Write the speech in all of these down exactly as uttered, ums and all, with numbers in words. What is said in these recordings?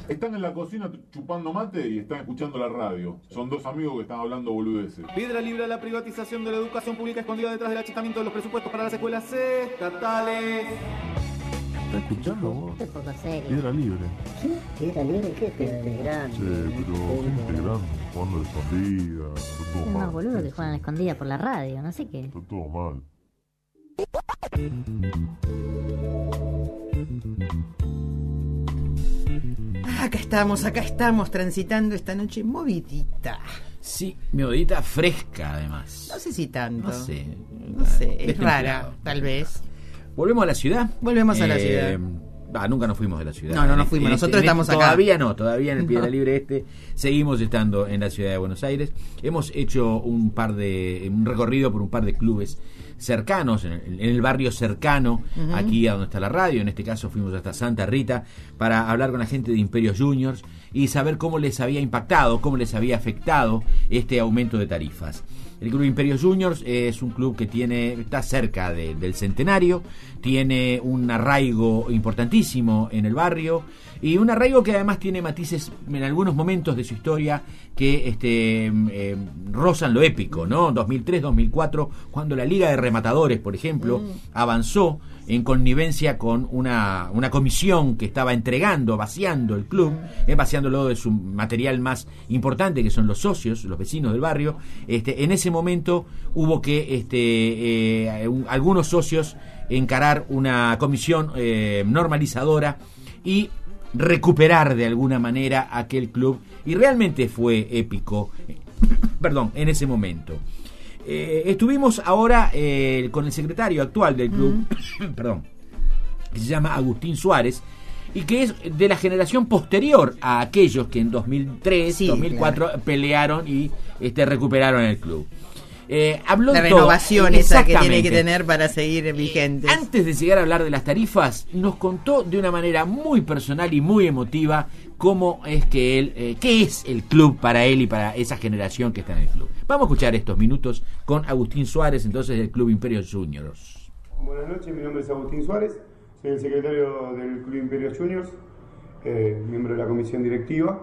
Están en la cocina chupando mate y están escuchando la radio. Son dos amigos que están hablando boludeces. Piedra libre a la privatización de la educación pública escondida detrás del achicamiento de los presupuestos para las escuelas estatales. ¿Estás escuchando vos? Qué poco serio. Piedra libre. ¿Qué? ¿Piedra libre? ¿Qué es piedra libre? Grande. Sí, pero gente grande, jugando a la escondida. Está todo Es mal. más boludo que juegan a la escondida por la radio, no sé qué. Está todo mal. Acá estamos, acá estamos transitando esta noche movidita. Sí, movidita fresca además. No sé si tanto. No sé. No sé, es Destemplado. rara, tal vez. ¿Volvemos a la ciudad? Volvemos a la Eh, ciudad. Ah, nunca nos fuimos de la ciudad. No, no nos En fuimos, en nosotros en estamos acá. Todavía no, todavía en el Piedra No. Libre Este seguimos estando en la ciudad de Buenos Aires. Hemos hecho un par de un recorrido por un par de clubes cercanos, en el, en el barrio cercano, Ujú. aquí a donde está la radio. En este caso fuimos hasta Santa Rita para hablar con la gente de Imperios Juniors y saber cómo les había impactado, cómo les había afectado este aumento de tarifas. El Club Imperios Juniors es un club que tiene está cerca de- del centenario, tiene un arraigo importantísimo en el barrio y un arraigo que además tiene matices en algunos momentos de su historia que este, eh, rozan lo épico, ¿no? dos mil tres, dos mil cuatro, cuando la Liga de Rematadores, por ejemplo, avanzó en connivencia con una, una comisión que estaba entregando, vaciando el club, eh, vaciándolo de su material más importante, que son los socios, los vecinos del barrio. Este, en ese momento hubo que este, eh, un- algunos socios encarar una comisión eh, normalizadora y recuperar de alguna manera aquel club, y realmente fue épico, perdón, en ese momento. Eh, estuvimos ahora eh, con el secretario actual del club, perdón, que se llama Agustín Suárez, y que es de la generación posterior a aquellos que en dos mil tres, Sí, dos mil cuatro claro. pelearon y este, recuperaron el club. Eh, habló La de todo. renovación esa que tiene que Exactamente. tener para seguir vigentes. Antes de llegar a hablar de las tarifas, nos contó de una manera muy personal y muy emotiva cómo es que él, eh, qué es el club para él y para esa generación que está en el club. Vamos a escuchar estos minutos con Agustín Suárez, entonces del Club Imperios Juniors. Buenas noches, mi nombre es Agustín Suárez, soy el secretario del Club Imperios Juniors, eh, miembro de la comisión directiva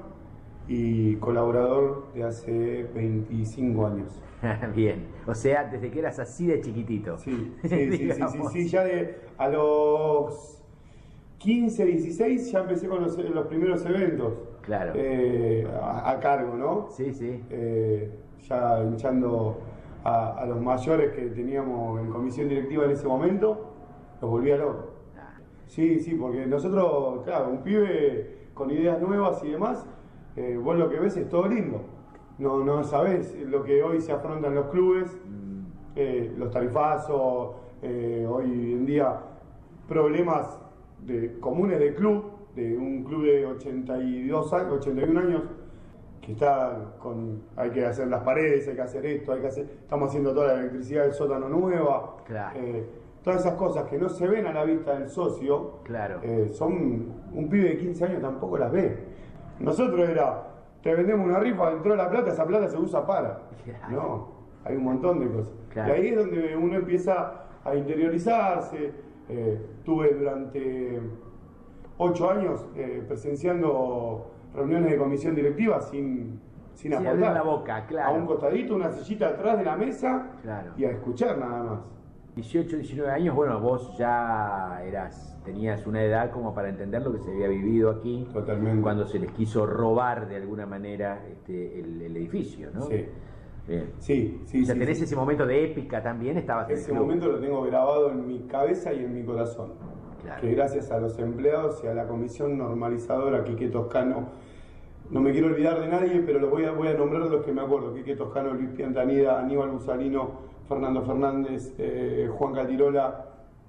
y colaborador de hace veinticinco años. Bien, o sea, desde que eras así de chiquitito. Sí, sí, sí, sí, sí, Digamos. sí, ya de a los quince, dieciséis ya empecé con los, los primeros eventos. Claro. eh, a, a cargo, ¿no? Sí, sí. Eh, ya hinchando a, a los mayores que teníamos en comisión directiva en ese momento, los volvía locos. Sí, sí, porque nosotros, claro, un pibe con ideas nuevas y demás, eh, vos lo que ves es todo lindo. No, no sabés lo que hoy se afrontan los clubes, eh, los tarifazos, eh, hoy en día problemas de, comunes del club, de un club de ochenta y dos años, ochenta y un años, que está con, hay que hacer las paredes, hay que hacer esto, hay que hacer, estamos haciendo toda la electricidad del sótano nueva, Claro. eh, todas esas cosas que no se ven a la vista del socio, Claro. eh, son, un pibe de quince años tampoco las ve. Nosotros era, te vendemos una rifa, entró la plata, esa plata se usa para. Claro. No, hay un montón de cosas. Claro. Y ahí es donde uno empieza a interiorizarse. Eh, tuve durante ocho años eh, presenciando reuniones de comisión directiva sin, sin Sin aportar. abrir la boca, claro. A un costadito, una sillita atrás de la mesa, Claro. y a escuchar nada más. dieciocho, diecinueve años, bueno, vos ya eras, tenías una edad como para entender lo que se había vivido aquí. Totalmente. Cuando se les quiso robar de alguna manera este, el, el edificio, ¿no? Sí. Bien. Sí, sí, O sea, sí, tenés sí. ese momento de épica también, estabas en el Ese club. momento lo tengo grabado en mi cabeza y en mi corazón. Claro. Que gracias a los empleados y a la comisión normalizadora, Quique Toscano, no me quiero olvidar de nadie, pero los voy a, voy a nombrar los que me acuerdo: Quique Toscano, Luis Piantanida, Aníbal Busalino, Fernando Fernández, eh, Juan Catirola,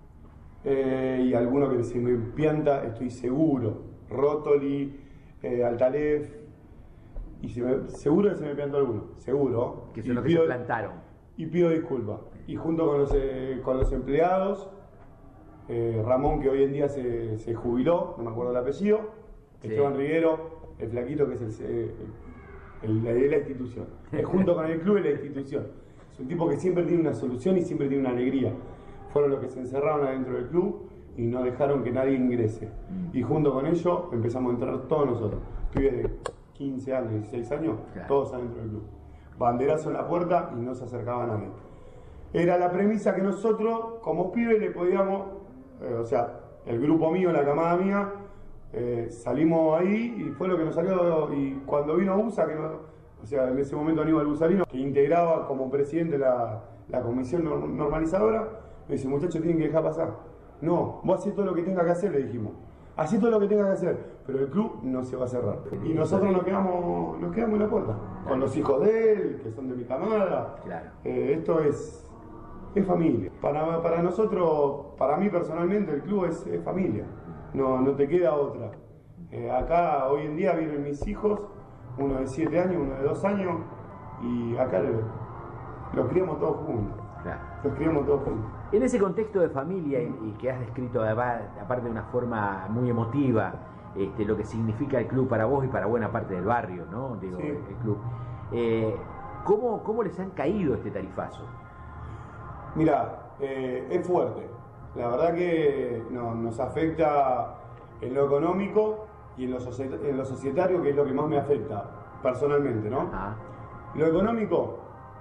eh, y alguno que se me pianta, estoy seguro, Rótoli, eh, Altalef, y se me- seguro que se me piantó alguno, seguro. Que Y son los que pido- se plantaron. y pido disculpas. Y junto con los, eh, con los empleados, eh, Ramón, que hoy en día se, se jubiló, no me acuerdo el apellido, Sí. Esteban Riguero, el flaquito que es el, eh, el, el de la institución. Eh, junto con el club y la institución. Es un tipo que siempre tiene una solución y siempre tiene una alegría. Fueron los que se encerraron adentro del club y no dejaron que nadie ingrese. Y junto con ellos empezamos a entrar todos nosotros, pibes de quince años, dieciséis años, claro. Todos adentro del club. Banderazo en la puerta y no se acercaba a nadie. Era la premisa que nosotros, como pibes, le podíamos, eh, o sea, el grupo mío, la camada mía, eh, salimos ahí y fue lo que nos salió. Y cuando vino Busa, que no, o sea, en ese momento Aníbal Busarino, que integraba como presidente la, la comisión normalizadora, me dice, muchachos, tienen que dejar pasar. No, vos hacés todo lo que tenga que hacer, le dijimos. Hacé todo lo que tenga que hacer, pero el club no se va a cerrar. Y nosotros nos quedamos, nos quedamos en la puerta, con los hijos de él, que son de mi camada. Claro. Eh, esto es, es familia. Para, para nosotros, para mí personalmente, el club es, es familia. No, no te queda otra. Eh, acá hoy en día vienen mis hijos, uno de siete años, uno de dos años, y acá lo- los criamos todos juntos. Claro. Los criamos todos juntos. En ese contexto de familia y, y que has descrito además, aparte de una forma muy emotiva, este, lo que significa el club para vos y para buena parte del barrio, ¿no? Digo, Sí. el, el club. Eh, ¿cómo, ¿Cómo les han caído este tarifazo? Mira, eh, es fuerte. La verdad que no- nos afecta en lo económico y en lo, societ- en lo societario, que es lo que más me afecta personalmente, ¿no? Ah, Lo económico,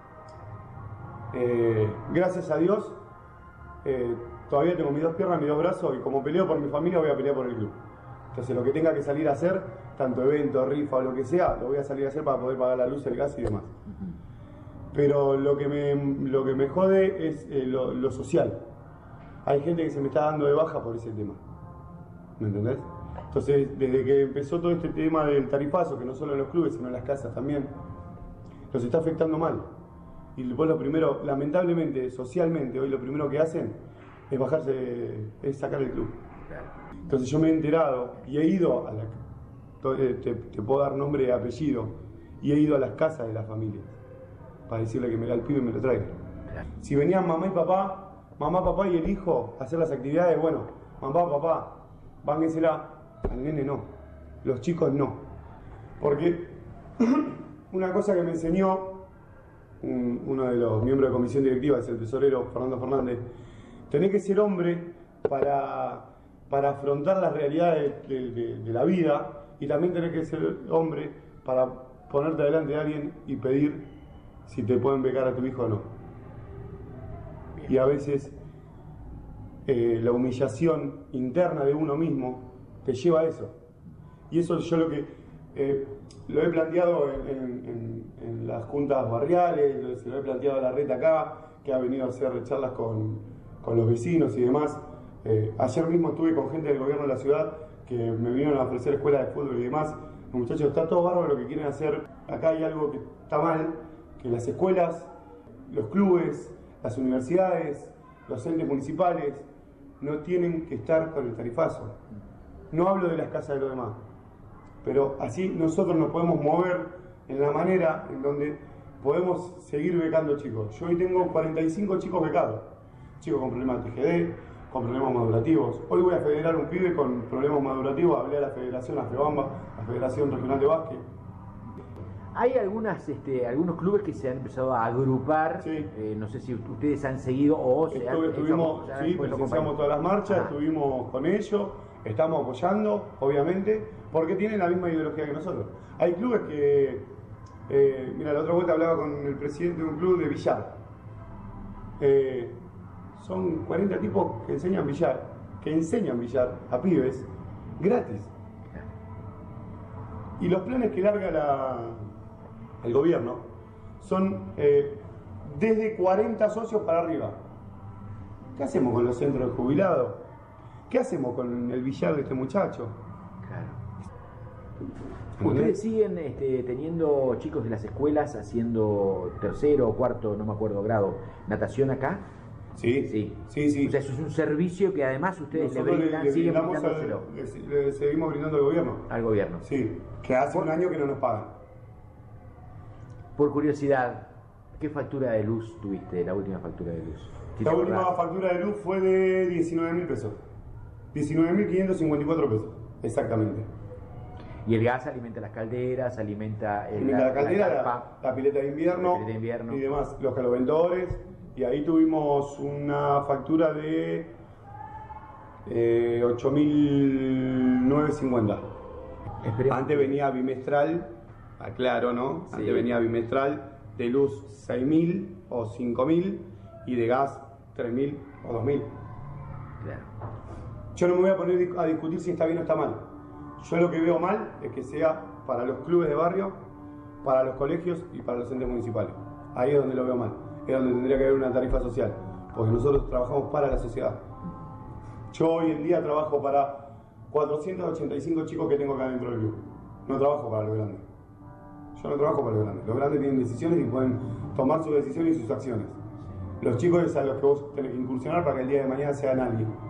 eh, gracias a Dios, eh, todavía tengo mis dos piernas, mis dos brazos, y como peleo por mi familia, voy a pelear por el club. Entonces, lo que tenga que salir a hacer, tanto evento, rifa o lo que sea, lo voy a salir a hacer para poder pagar la luz, el gas y demás. Pero lo que me, lo que me jode es eh, lo, lo social. Hay gente que se me está dando de baja por ese tema. ¿Me entendés? Entonces, desde que empezó todo este tema del tarifazo, que no solo en los clubes, sino en las casas también, los está afectando mal. Y después lo primero, lamentablemente, socialmente, hoy lo primero que hacen es bajarse, es sacar el club. Entonces yo me he enterado y he ido a la, te, te puedo dar nombre y apellido, y he ido a las casas de las familias para decirle que me al pibe me lo traigan. Si venían mamá y papá, mamá, papá y el hijo a hacer las actividades, bueno, mamá, papá, bánquensela, al nene no, los chicos no. Porque una cosa que me enseñó un, uno de los miembros de comisión directiva, es el tesorero Fernando Fernández, tenés que ser hombre para, para afrontar las realidades de, de, de la vida, y también tenés que ser hombre para ponerte delante de alguien y pedir si te pueden becar a tu hijo o no. Y a veces eh, la humillación interna de uno mismo te lleva a eso. Y eso yo lo que eh, lo he planteado en, en, en, en las juntas barriales, lo, se lo he planteado a la red acá, que ha venido a hacer charlas con, con los vecinos y demás. Eh, ayer mismo estuve con gente del gobierno de la ciudad que me vinieron a ofrecer escuelas de fútbol y demás. Los muchachos, está todo bárbaro lo que quieren hacer. Acá hay algo que está mal, que las escuelas, los clubes, las universidades, los entes municipales no tienen que estar con el tarifazo. No hablo de las casas de los demás, pero así nosotros nos podemos mover en la manera en donde podemos seguir becando chicos. Yo hoy tengo cuarenta y cinco chicos becados, chicos con problemas de T G D, con problemas madurativos. Hoy voy a federar un pibe con problemas madurativos, hablé a la federación, a FEBAMBA, la Federación Regional de Básquet. hay algunas, este, algunos clubes que se han empezado a agrupar, Sí. eh, no sé si ustedes han seguido o se han, Estuve, estuvimos, se han- sí, pues, presenciamos acompañado. todas las marchas, Ajá. estuvimos con ellos, estamos apoyando, obviamente, porque tienen la misma ideología que nosotros. Hay clubes que, eh, mira, la otra vuelta hablaba con el presidente de un club de billar. Eh, son cuarenta tipos que enseñan billar, que enseñan billar a pibes gratis. Y los planes que larga la, el gobierno son eh, desde cuarenta socios para arriba. ¿Qué hacemos con los centros de jubilados? ¿Qué hacemos con el billar de este muchacho? Claro. ¿Entendés? ¿Ustedes siguen este, teniendo chicos de las escuelas haciendo tercero o cuarto, no me acuerdo, grado, natación acá? Sí, Sí. sí, sí. O sea, eso es un servicio que además ustedes le Nosotros le, brindan, le siguen brindamos al- brindándoselo le- le seguimos brindando al gobierno. al gobierno. Sí, que hace un año que no nos pagan. Por curiosidad, ¿qué factura de luz tuviste, la última factura de luz? Si La te última acordás. factura de luz fue de diecinueve mil pesos. diecinueve mil quinientos cincuenta y cuatro pesos, exactamente. Y el gas alimenta las calderas, alimenta el, Alimenta la caldera, la, carpa. la pileta de invierno, La pileta de invierno. y demás, los caloventores, y ahí tuvimos una factura de eh, ocho mil novecientos cincuenta. Esperemos. Antes venía bimestral, aclaro, ¿no? Sí. Antes venía bimestral, de luz seis mil o cinco mil y de gas tres mil o dos mil. Claro. Yo no me voy a poner a discutir si está bien o está mal. Yo lo que veo mal es que sea para los clubes de barrio, para los colegios y para los entes municipales. Ahí es donde lo veo mal. Es donde tendría que haber una tarifa social. Porque nosotros trabajamos para la sociedad. Yo hoy en día trabajo para cuatrocientos ochenta y cinco chicos que tengo acá dentro del club. No trabajo para los grandes. Yo no trabajo para los grandes. Los grandes tienen decisiones y pueden tomar sus decisiones y sus acciones. Los chicos es a los que vos tenés que incursionar para que el día de mañana sean alguien.